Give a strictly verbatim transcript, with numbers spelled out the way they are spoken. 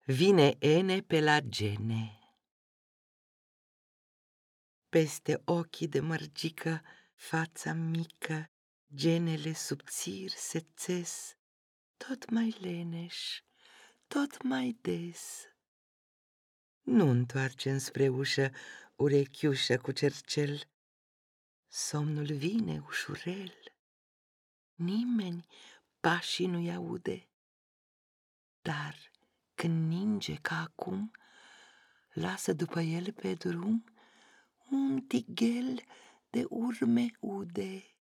Vine Ene pe la gene. Peste ochii de mărgică, fața mică, genele subțiri se țes, tot mai leneș, tot mai des. Nu întoarce înspre ușă urechiușă cu cercel. Somnul vine ușurel, nimeni pașii nu-i aude. Dar când ninge ca acum, lasă după el pe drum un tighel de urme ude.